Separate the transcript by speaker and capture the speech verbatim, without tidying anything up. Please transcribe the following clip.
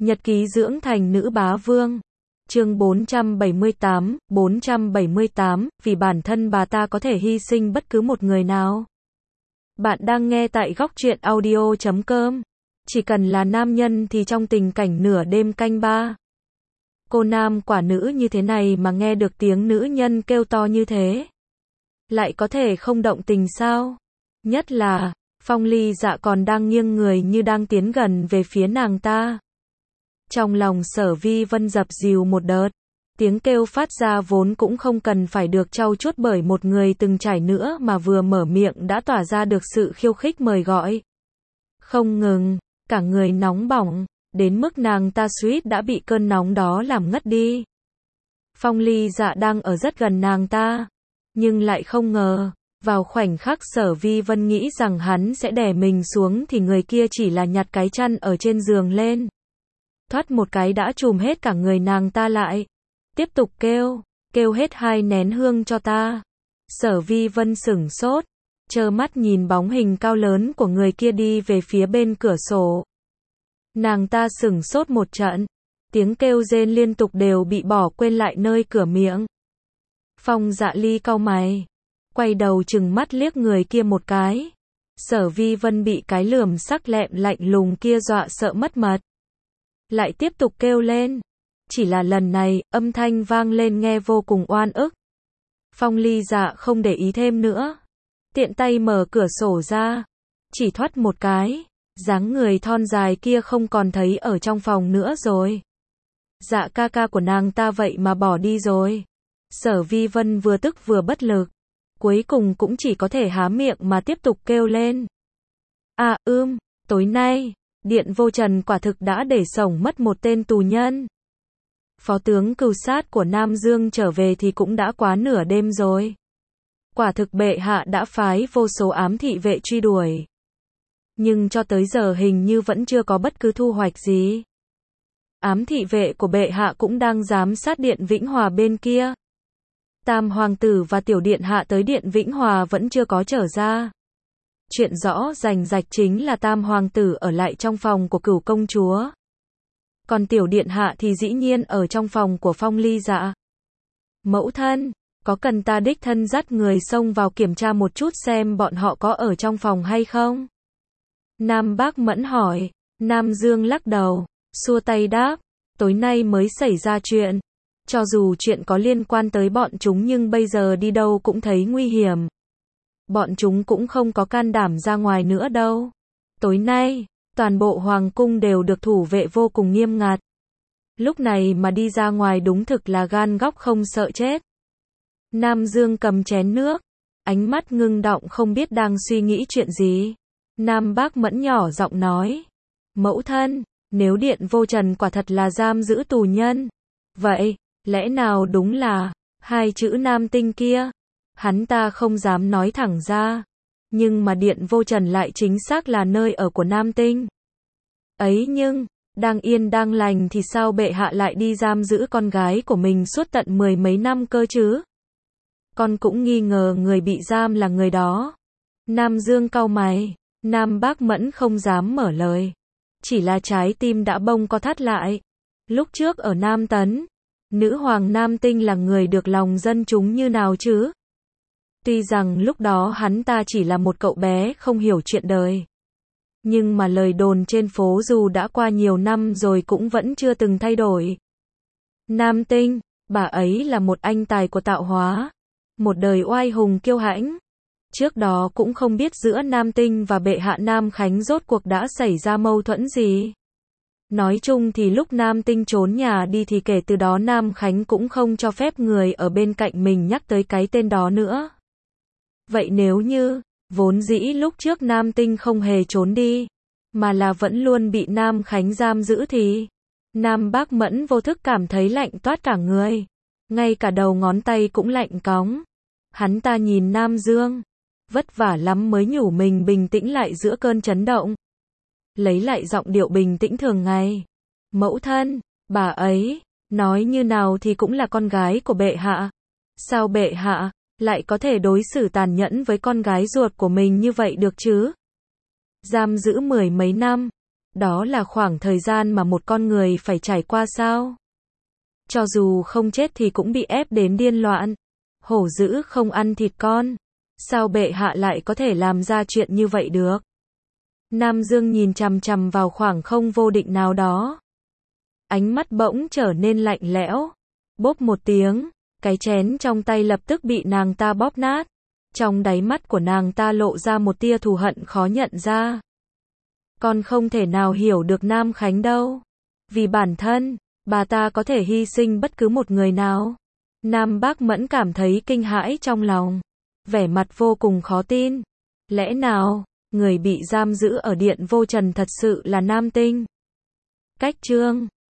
Speaker 1: Nhật ký dưỡng thành nữ bá vương. Chương bốn trăm bảy mươi tám, bốn trăm bảy mươi tám, vì bản thân bà ta có thể hy sinh bất cứ một người nào. Bạn đang nghe tại góc truyện audio chấm com. Chỉ cần là nam nhân thì trong tình cảnh nửa đêm canh ba. Cô nam quả nữ như thế này mà nghe được tiếng nữ nhân kêu to như thế. Lại có thể không động tình sao? Nhất là, Phong Ly Dạ còn đang nghiêng người như đang tiến gần về phía nàng ta. Trong lòng Sở Vi Vân dập dìu một đợt. Tiếng kêu phát ra vốn cũng không cần phải được trau chuốt bởi một người từng trải nữa mà vừa mở miệng đã tỏa ra được sự khiêu khích mời gọi. Không ngừng, cả người nóng bỏng, đến mức nàng ta suýt đã bị cơn nóng đó làm ngất đi. Phong Ly Dạ đang ở rất gần nàng ta, nhưng lại không ngờ, vào khoảnh khắc Sở Vi Vân nghĩ rằng hắn sẽ đè mình xuống thì người kia chỉ là nhặt cái chăn ở trên giường lên. Thoát một cái đã trùm hết cả người nàng ta lại. Tiếp tục kêu, kêu hết hai nén hương cho ta. Sở Vi Vân sửng sốt, trơ mắt nhìn bóng hình cao lớn của người kia đi về phía bên cửa sổ. Nàng ta sửng sốt một trận, tiếng kêu rên liên tục đều bị bỏ quên lại nơi cửa miệng. Phong Dạ Ly cau mày, quay đầu chừng mắt liếc người kia một cái. Sở Vi Vân bị cái lườm sắc lẹm lạnh lùng kia dọa sợ mất mật. Lại tiếp tục kêu lên. Chỉ là lần này, âm thanh vang lên nghe vô cùng oan ức. Phong Ly Dạ không để ý thêm nữa. Tiện tay mở cửa sổ ra. Chỉ thoát một cái. Dáng người thon dài kia không còn thấy ở trong phòng nữa rồi. Dạ ca ca của nàng ta vậy mà bỏ đi rồi. Sở Vi Vân vừa tức vừa bất lực. Cuối cùng cũng chỉ có thể há miệng mà tiếp tục kêu lên. À ưm, tối nay, Điện Vô Trần quả thực đã để sổng mất một tên tù nhân. Phó tướng cừu sát của Nam Dương trở về thì cũng đã quá nửa đêm rồi. Quả thực bệ hạ đã phái vô số ám thị vệ truy đuổi. Nhưng cho tới giờ hình như vẫn chưa có bất cứ thu hoạch gì. Ám thị vệ của bệ hạ cũng đang giám sát Điện Vĩnh Hòa bên kia. Tam hoàng tử và tiểu điện hạ tới Điện Vĩnh Hòa vẫn chưa có trở ra. Chuyện rõ rành rạch chính là tam hoàng tử ở lại trong phòng của Cửu công chúa. Còn tiểu điện hạ thì dĩ nhiên ở trong phòng của Phong Ly Dạ. Mẫu thân, có cần ta đích thân dắt người xông vào kiểm tra một chút xem bọn họ có ở trong phòng hay không? Nam Bác Mẫn hỏi. Nam Dương lắc đầu, xua tay đáp, tối nay mới xảy ra chuyện. Cho dù chuyện có liên quan tới bọn chúng nhưng bây giờ đi đâu cũng thấy nguy hiểm. Bọn chúng cũng không có can đảm ra ngoài nữa đâu. Tối nay, toàn bộ hoàng cung đều được thủ vệ vô cùng nghiêm ngặt. Lúc này mà đi ra ngoài đúng thực là gan góc không sợ chết. Nam Dương cầm chén nước, ánh mắt ngưng động không biết đang suy nghĩ chuyện gì. Nam Bác Mẫn nhỏ giọng nói. Mẫu thân, nếu Điện Vô Trần quả thật là giam giữ tù nhân. Vậy, lẽ nào đúng là, hai chữ nam tinh kia? Hắn ta không dám nói thẳng ra. Nhưng mà Điện Vô Trần lại chính xác là nơi ở của nam tinh. Ấy nhưng, đang yên đang lành thì sao bệ hạ lại đi giam giữ con gái của mình suốt tận mười mấy năm cơ chứ? Con cũng nghi ngờ người bị giam là người đó. Nam Dương cau mày, Nam Bác Mẫn không dám mở lời. Chỉ là trái tim đã bông co thắt lại. Lúc trước ở Nam Tấn, nữ hoàng Nam Tinh là người được lòng dân chúng như nào chứ? Tuy rằng lúc đó hắn ta chỉ là một cậu bé không hiểu chuyện đời. Nhưng mà lời đồn trên phố dù đã qua nhiều năm rồi cũng vẫn chưa từng thay đổi. Nam Tinh, bà ấy là một anh tài của tạo hóa. Một đời oai hùng kiêu hãnh. Trước đó cũng không biết giữa Nam Tinh và bệ hạ Nam Khánh rốt cuộc đã xảy ra mâu thuẫn gì. Nói chung thì lúc Nam Tinh trốn nhà đi thì kể từ đó Nam Khánh cũng không cho phép người ở bên cạnh mình nhắc tới cái tên đó nữa. Vậy nếu như, vốn dĩ lúc trước Nam Tinh không hề trốn đi, mà là vẫn luôn bị Nam Khánh giam giữ thì, Nam Bác Mẫn vô thức cảm thấy lạnh toát cả người. Ngay cả đầu ngón tay cũng lạnh cóng. Hắn ta nhìn Nam Dương, vất vả lắm mới nhủ mình bình tĩnh lại giữa cơn chấn động. Lấy lại giọng điệu bình tĩnh thường ngày. Mẫu thân, bà ấy, nói như nào thì cũng là con gái của bệ hạ. Sao bệ hạ lại có thể đối xử tàn nhẫn với con gái ruột của mình như vậy được chứ? Giam giữ mười mấy năm, Đó là khoảng thời gian mà một con người phải trải qua sao? Cho dù không chết thì cũng bị ép đến điên loạn. Hổ dữ không ăn thịt con. Sao bệ hạ lại có thể làm ra chuyện như vậy được? Nam Dương nhìn chằm chằm vào khoảng không vô định nào đó. Ánh mắt bỗng trở nên lạnh lẽo. Bốp một tiếng, cái chén trong tay lập tức bị nàng ta bóp nát. Trong đáy mắt của nàng ta lộ ra một tia thù hận khó nhận ra. Con không thể nào hiểu được Nam Khánh đâu. Vì bản thân, bà ta có thể hy sinh bất cứ một người nào. Nam Bác Mẫn cảm thấy kinh hãi trong lòng. Vẻ mặt vô cùng khó tin. Lẽ nào, người bị giam giữ ở Điện Vô Trần thật sự là Nam Tinh? Cách chương